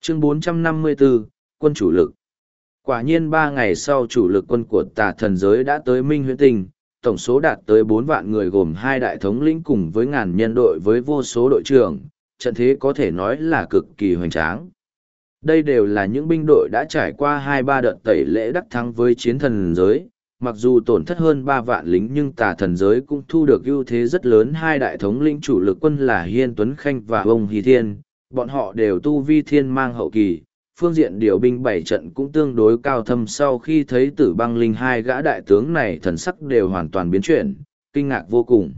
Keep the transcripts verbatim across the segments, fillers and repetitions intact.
Chương bốn trăm năm mươi bốn, quân chủ lực. Quả nhiên ba ngày sau chủ lực quân của tà thần giới đã tới Minh Huyễn Tinh, tổng số đạt tới bốn vạn người gồm hai đại thống lĩnh cùng với ngàn nhân đội với vô số đội trưởng, trận thế có thể nói là cực kỳ hoành tráng. Đây đều là những binh đội đã trải qua hai ba đợt tẩy lễ đắc thắng với chiến thần giới, mặc dù tổn thất hơn ba vạn lính nhưng tà thần giới cũng thu được ưu thế rất lớn. Hai đại thống lĩnh chủ lực quân là Hiên Tuấn Khanh và Ông Hy Thiên, bọn họ đều tu vi thiên mang hậu kỳ, phương diện điều binh bảy trận cũng tương đối cao thâm. Sau khi thấy Tử Băng Linh hai gã đại tướng này thần sắc đều hoàn toàn biến chuyển, kinh ngạc vô cùng.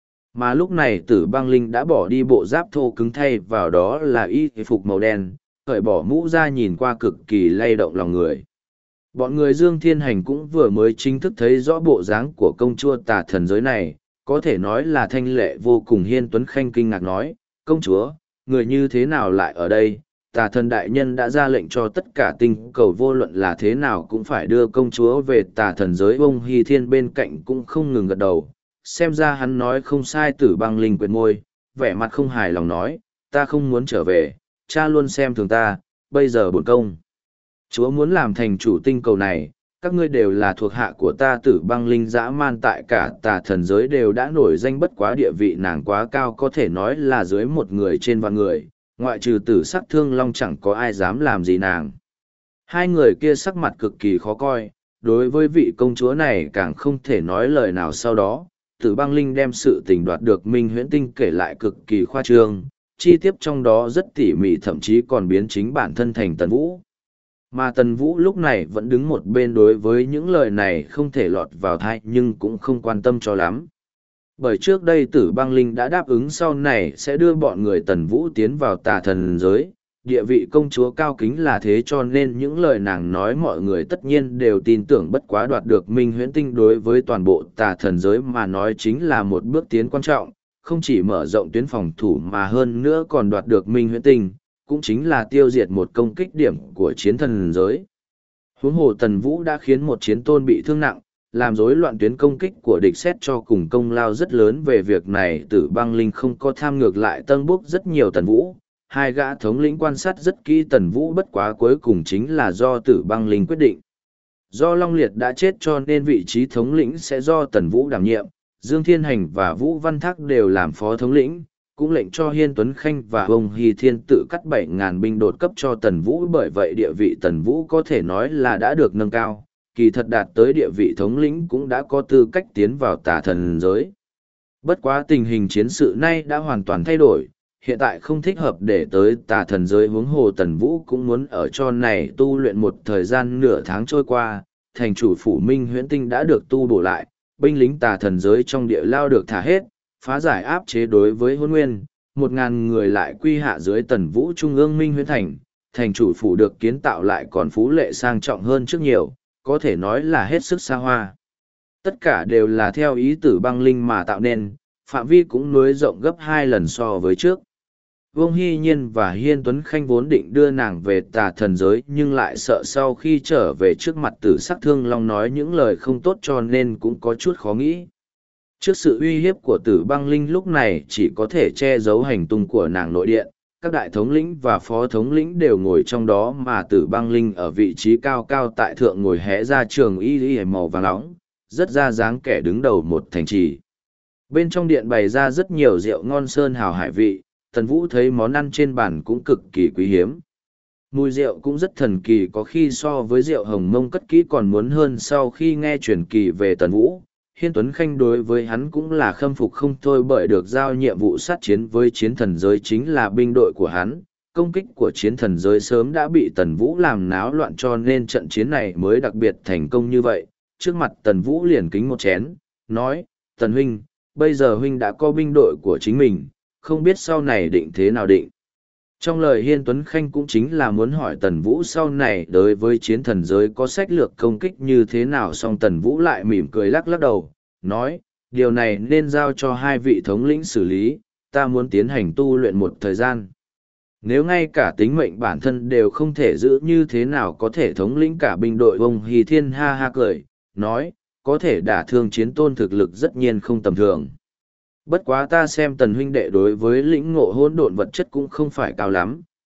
Mà lúc này Tử Băng Linh đã bỏ đi bộ giáp thô cứng thay vào đó là y phục màu đen, cởi bỏ mũ ra nhìn qua cực kỳ lay động lòng người. Bọn người Dương Thiên Hành cũng vừa mới chính thức thấy rõ bộ dáng của công chúa tà thần giới này, có thể nói là thanh lệ vô cùng. Hiên Tuấn Khanh kinh ngạc nói, công chúa, người như thế nào lại ở đây? Tà thần đại nhân đã ra lệnh cho tất cả tinh cầu vô luận là thế nào cũng phải đưa công chúa về tà thần giới. Ông Hy Thiên bên cạnh cũng không ngừng gật đầu, xem ra hắn nói không sai. Tử Băng Linh quệt môi, vẻ mặt không hài lòng nói, ta không muốn trở về, cha luôn xem thường ta, bây giờ bổn công chúa muốn làm thành chủ tinh cầu này, các ngươi đều là thuộc hạ của ta. Tử Băng Linh dã man tại cả tà thần giới đều đã nổi danh, bất quá địa vị nàng quá cao, có thể nói là dưới một người trên vạn người, ngoại trừ Tử Sắc Thương Long chẳng có ai dám làm gì nàng. Hai người kia sắc mặt cực kỳ khó coi, đối với vị công chúa này càng không thể nói lời nào. Sau đó Tử Băng Linh đem sự tình đoạt được Minh Huyễn Tinh kể lại cực kỳ khoa trương, chi tiết trong đó rất tỉ mỉ, thậm chí còn biến chính bản thân thành Tần Vũ. Mà Tần Vũ lúc này vẫn đứng một bên, đối với những lời này không thể lọt vào tai nhưng cũng không quan tâm cho lắm. Bởi trước đây Tử Băng Linh đã đáp ứng sau này sẽ đưa bọn người Tần Vũ tiến vào tà thần giới, địa vị công chúa cao kính là thế, cho nên những lời nàng nói mọi người tất nhiên đều tin tưởng. Bất quá đoạt được Minh Huyễn Tinh đối với toàn bộ tà thần giới mà nói chính là một bước tiến quan trọng, không chỉ mở rộng tuyến phòng thủ mà hơn nữa còn đoạt được Minh Huyễn Tinh, cũng chính là tiêu diệt một công kích điểm của chiến thần giới. Huống hồ Tần Vũ đã khiến một chiến tôn bị thương nặng, làm rối loạn tuyến công kích của địch, xét cho cùng công lao rất lớn về việc này. Tử Băng Linh không có tham, ngược lại tân bốc rất nhiều Tần Vũ. Hai gã thống lĩnh quan sát rất kỹ Tần Vũ, bất quá cuối cùng chính là do Tử Băng Linh quyết định. Do Long Liệt đã chết cho nên vị trí thống lĩnh sẽ do Tần Vũ đảm nhiệm, Dương Thiên Hành và Vũ Văn Thác đều làm phó thống lĩnh, cũng lệnh cho Hiên Tuấn Khanh và ông Hy Thiên tự cắt bảy ngàn binh đột cấp cho Tần Vũ. Bởi vậy địa vị Tần Vũ có thể nói là đã được nâng cao, kỳ thật đạt tới địa vị thống lĩnh cũng đã có tư cách tiến vào tà thần giới. Bất quá tình hình chiến sự nay đã hoàn toàn thay đổi, hiện tại không thích hợp để tới tà thần giới. Huống hồ Tần Vũ cũng muốn ở cho này tu luyện một thời gian. Nửa tháng trôi qua, thành chủ phủ Minh Huyễn Tinh đã được tu bổ lại, binh lính tà thần giới trong địa lao được thả hết, phá giải áp chế đối với Hôn Nguyên, một ngàn người lại quy hạ dưới Tần Vũ trung ương Minh Huyễn Thành. Thành chủ phủ được kiến tạo lại còn phú lệ sang trọng hơn trước nhiều, có thể nói là hết sức xa hoa. Tất cả đều là theo ý Tử Băng Linh mà tạo nên, phạm vi cũng nối rộng gấp hai lần so với trước. Vương Hy Nhiên và Hiên Tuấn Khanh vốn định đưa nàng về tà thần giới, nhưng lại sợ sau khi trở về trước mặt Tử Sắc Thương Long nói những lời không tốt, cho nên cũng có chút khó nghĩ. Trước sự uy hiếp của Tử Băng Linh lúc này chỉ có thể che giấu hành tung của nàng nội điện, các đại thống lĩnh và phó thống lĩnh đều ngồi trong đó, mà Tử Băng Linh ở vị trí cao cao tại thượng ngồi hé ra trường y y màu vàng nóng, rất ra dáng kẻ đứng đầu một thành trì. Bên trong điện bày ra rất nhiều rượu ngon sơn hào hải vị, Tần Vũ thấy món ăn trên bàn cũng cực kỳ quý hiếm. Mùi rượu cũng rất thần kỳ, có khi so với rượu hồng mông cất kỹ còn muốn hơn. Sau khi nghe truyền kỳ về Tần Vũ, Hiên Tuấn Khanh đối với hắn cũng là khâm phục không thôi, bởi được giao nhiệm vụ sát chiến với chiến thần giới chính là binh đội của hắn. Công kích của chiến thần giới sớm đã bị Tần Vũ làm náo loạn, cho nên trận chiến này mới đặc biệt thành công như vậy. Trước mặt Tần Vũ liền kính một chén, nói, Tần huynh, bây giờ huynh đã có binh đội của chính mình, không biết sau này định thế nào định. Trong lời Hiên Tuấn Khanh cũng chính là muốn hỏi Tần Vũ sau này đối với chiến thần giới có sách lược công kích như thế nào, song Tần Vũ lại mỉm cười lắc lắc đầu, nói, điều này nên giao cho hai vị thống lĩnh xử lý, ta muốn tiến hành tu luyện một thời gian. Nếu ngay cả tính mệnh bản thân đều không thể giữ, như thế nào có thể thống lĩnh cả binh đội? Ông Hy Thiên ha ha cười, nói, có thể đả thương chiến tôn thực lực rất nhiên không tầm thường. Bất quá ta xem Tần huynh đệ đối với lĩnh ngộ hỗn độn vật chất cũng không phải cao lắm,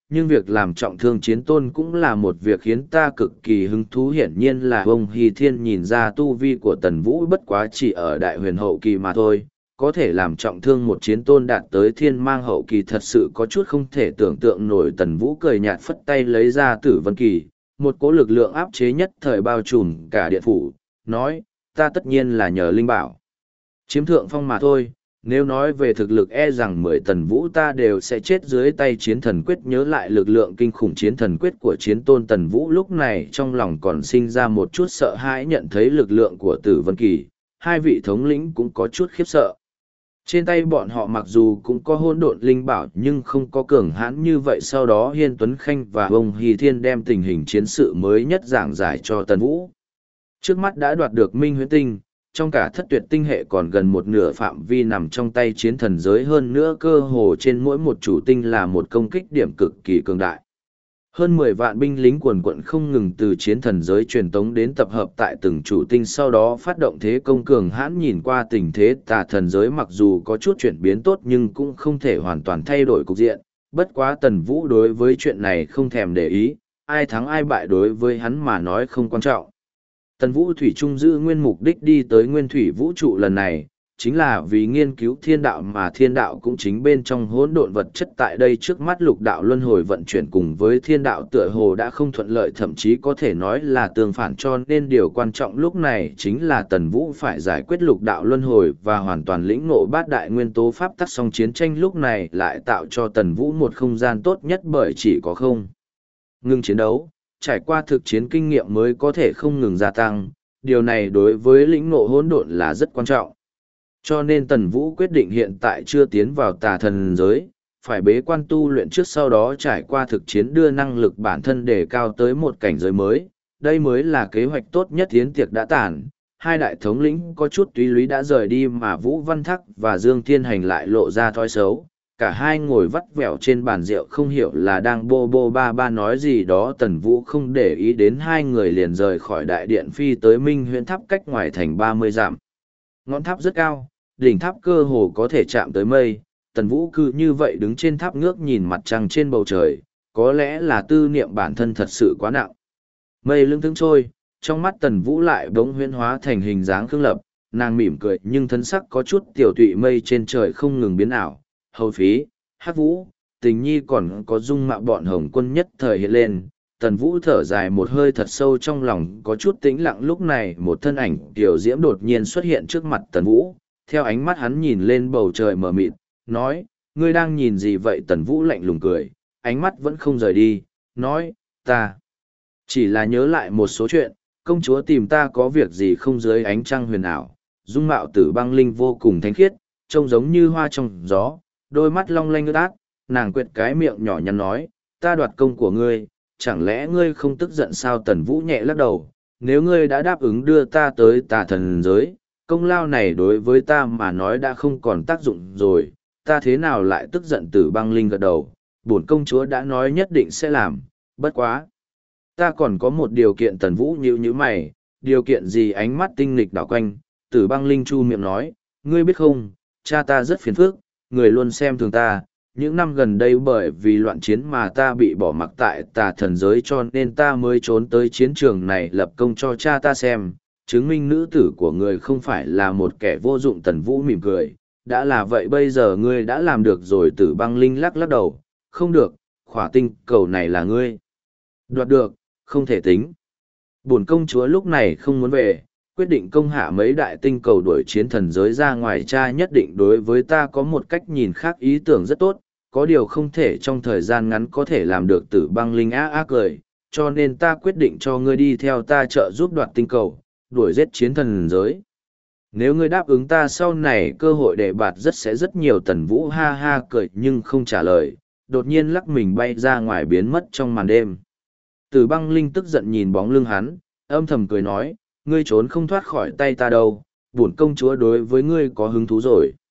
nhưng việc làm trọng thương chiến tôn cũng là một việc khiến ta cực kỳ hứng thú. Hiển nhiên là ông Hy Thiên nhìn ra tu vi của Tần Vũ bất quá chỉ ở đại huyền hậu kỳ mà thôi, có thể làm trọng thương một chiến tôn đạt tới thiên mang hậu kỳ thật sự có chút không thể tưởng tượng nổi. Tần Vũ cười nhạt phất tay lấy ra Tử Vân Kỳ, một cỗ lực lượng áp chế nhất thời bao trùm cả điện phủ, nói, ta tất nhiên là nhờ linh bảo chiếm thượng phong mà thôi. Nếu nói về thực lực e rằng mười Tần Vũ ta đều sẽ chết dưới tay chiến thần quyết. Nhớ lại lực lượng kinh khủng chiến thần quyết của chiến tôn, Tần Vũ lúc này trong lòng còn sinh ra một chút sợ hãi. Nhận thấy lực lượng của Tử Vân Kỳ, hai vị thống lĩnh cũng có chút khiếp sợ. Trên tay bọn họ mặc dù cũng có hỗn độn linh bảo nhưng không có cường hãn như vậy. Sau đó Hiên Tuấn Khanh và ông Hy Thiên đem tình hình chiến sự mới nhất giảng giải cho Tần Vũ. Trước mắt đã đoạt được Minh Huyễn Tinh, trong cả thất tuyệt tinh hệ còn gần một nửa phạm vi nằm trong tay chiến thần giới, hơn nữa cơ hồ trên mỗi một chủ tinh là một công kích điểm cực kỳ cường đại. Hơn mười vạn binh lính quần quận không ngừng từ chiến thần giới truyền tống đến tập hợp tại từng chủ tinh, sau đó phát động thế công cường hãn. Nhìn qua tình thế tà thần giới mặc dù có chút chuyển biến tốt nhưng cũng không thể hoàn toàn thay đổi cục diện. Bất quá Tần Vũ đối với chuyện này không thèm để ý, ai thắng ai bại đối với hắn mà nói không quan trọng. Tần Vũ thủy chung giữ nguyên mục đích đi tới nguyên thủy vũ trụ lần này, chính là vì nghiên cứu thiên đạo, mà thiên đạo cũng chính bên trong hỗn độn vật chất. Tại đây trước mắt lục đạo luân hồi vận chuyển cùng với thiên đạo tựa hồ đã không thuận lợi, thậm chí có thể nói là tương phản, cho nên điều quan trọng lúc này chính là Tần Vũ phải giải quyết lục đạo luân hồi và hoàn toàn lĩnh ngộ bát đại nguyên tố pháp tắc. Song chiến tranh lúc này lại tạo cho Tần Vũ một không gian tốt nhất, bởi chỉ có không ngừng chiến đấu, trải qua thực chiến kinh nghiệm mới có thể không ngừng gia tăng. Điều này đối với lĩnh ngộ hỗn độn là rất quan trọng. Cho nên Tần Vũ quyết định hiện tại chưa tiến vào tà thần giới, phải bế quan tu luyện trước, sau đó trải qua thực chiến đưa năng lực bản thân đề cao tới một cảnh giới mới. Đây mới là kế hoạch tốt nhất. Yến tiệc đã tàn, hai đại thống lĩnh có chút túy lúy đã rời đi, mà Vũ Văn Thắc và Dương Thiên Hành lại lộ ra thói xấu. Cả hai ngồi vắt vẻo trên bàn rượu, không hiểu là đang bô bô ba ba nói gì đó. Tần Vũ không để ý đến hai người, liền rời khỏi đại điện phi tới Minh Huyễn Tháp, cách ngoài thành ba mươi dặm. Ngọn tháp rất cao, đỉnh tháp cơ hồ có thể chạm tới mây. Tần Vũ cứ như vậy đứng trên tháp ngước nhìn mặt trăng trên bầu trời, có lẽ là tư niệm bản thân thật sự quá nặng. Mây lững thững trôi, trong mắt Tần Vũ lại bỗng huyễn hóa thành hình dáng Khương Lập. Nàng mỉm cười nhưng thân sắc có chút tiểu tụy, mây trên trời không ngừng biến ảo. Hầu Phí, Hắc Vũ, Tình Nhi còn có dung mạo bọn Hồng Quân nhất thời hiện lên. Tần Vũ thở dài một hơi thật sâu, trong lòng có chút tĩnh lặng. Lúc này một thân ảnh tiểu diễm đột nhiên xuất hiện trước mặt Tần Vũ. Theo ánh mắt hắn nhìn lên bầu trời mờ mịt, nói, ngươi đang nhìn gì vậy? Tần Vũ lạnh lùng cười, ánh mắt vẫn không rời đi, nói, ta chỉ là nhớ lại một số chuyện. Công chúa tìm ta có việc gì không? Dưới ánh trăng huyền ảo, dung mạo Tử Băng Linh vô cùng thánh khiết, trông giống như hoa trong gió, đôi mắt long lanh ướt át. Nàng quệt cái miệng nhỏ nhắn nói, ta đoạt công của ngươi, chẳng lẽ ngươi không tức giận sao? Tần Vũ nhẹ lắc đầu, nếu ngươi đã đáp ứng đưa ta tới tà thần giới, công lao này đối với ta mà nói đã không còn tác dụng rồi, ta thế nào lại tức giận? Tử Băng Linh gật đầu, bổn công chúa đã nói nhất định sẽ làm, bất quá ta còn có một điều kiện. Tần Vũ nhíu nhíu mày, điều kiện gì? Ánh mắt tinh nghịch đảo quanh, Tử Băng Linh chu miệng nói, ngươi biết không, cha ta rất phiền phức, người luôn xem thường ta. Những năm gần đây bởi vì loạn chiến mà ta bị bỏ mặc tại tà thần giới, cho nên ta mới trốn tới chiến trường này lập công cho cha ta xem, chứng minh nữ tử của người không phải là một kẻ vô dụng. Tần Vũ mỉm cười, đã là vậy bây giờ ngươi đã làm được rồi. Tử Băng Linh lắc lắc đầu, không được, khỏa tinh cầu này là ngươi đoạt được, không thể tính. Bổn công chúa lúc này không muốn về, quyết định công hạ mấy đại tinh cầu đuổi chiến thần giới ra ngoài. Cha nhất định đối với ta có một cách nhìn khác, ý tưởng rất tốt, có điều không thể trong thời gian ngắn có thể làm được. Tử Băng Linh á á cười, cho nên ta quyết định cho ngươi đi theo ta trợ giúp đoạt tinh cầu, đuổi giết chiến thần giới. Nếu ngươi đáp ứng ta, sau này cơ hội để bạt rất sẽ rất nhiều. Tần Vũ ha ha cười nhưng không trả lời, đột nhiên lắc mình bay ra ngoài biến mất trong màn đêm. Tử Băng Linh tức giận nhìn bóng lưng hắn, âm thầm cười nói, ngươi trốn không thoát khỏi tay ta đâu, bổn công chúa đối với ngươi có hứng thú rồi.